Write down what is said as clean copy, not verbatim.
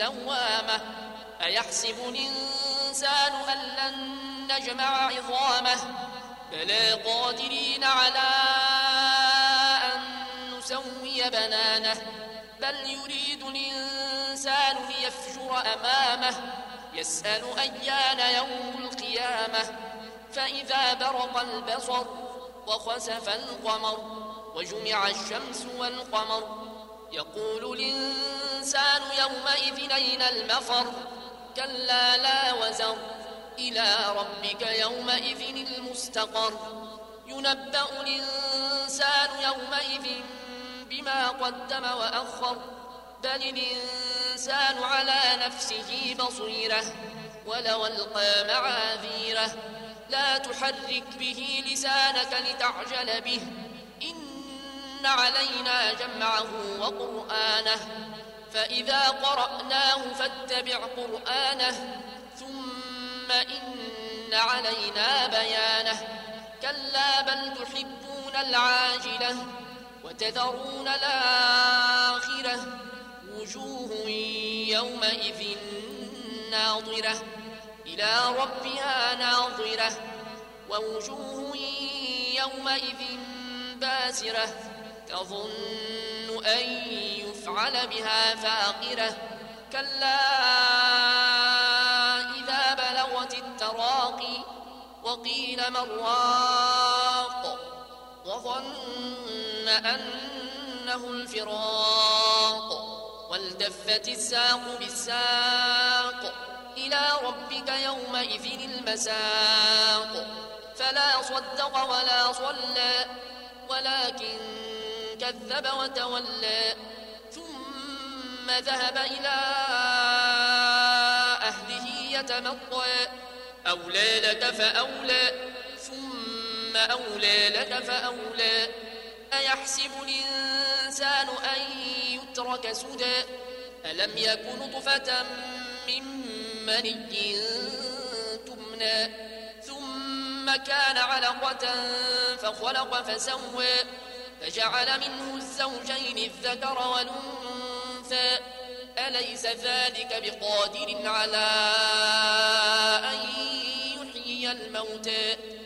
لوامة أيحسب الإنسان أن لن نجمع عظامه بلى قادرين على أن نسوي بنانه بل يريد الإنسان ليفجر أمامه يسأل أيان يوم القيامة فإذا برق البصر وخسف القمر وجمع الشمس والقمر يقول الإنسان يومئذ أين المفر كلا لا وزر إلى ربك يومئذ المستقر ينبأ الإنسان يومئذ بما قدم وأخر بل الإنسان على نفسه بصيرة ولو ألقى معاذيره لا تحرك به لسانك لتعجل به إن علينا جمعه وقرآنه فإذا قرأناه فاتبع قرآنه ثم إن علينا بيانه كلا بل تحبون العاجلة وتذرون الآخرة وجوه يومئذ ناظرة إلى ربها ناظرة ووجوه يومئذ باسرة تظن أن يفعل بها فاقرة كلا إذا بلغت التراقي وقيل من راق وظن أنه الفراق والتفت الساق بالساق إلى ربك يومئذ المساق فلا صدق ولا صلى ولكن كذب وتولى ثم ذهب إلى أهله يتمطى أولى لك فأولى ثم أولى لك فأولى أيحسب الإنسان أن يترك سدى ألم يكن نطفة من مني تمنى ثم كان علقة فخلق فسوى فجعل منه الزوجين الذكر والأنثى أليس ذلك بقادر على أن يحيي الموتى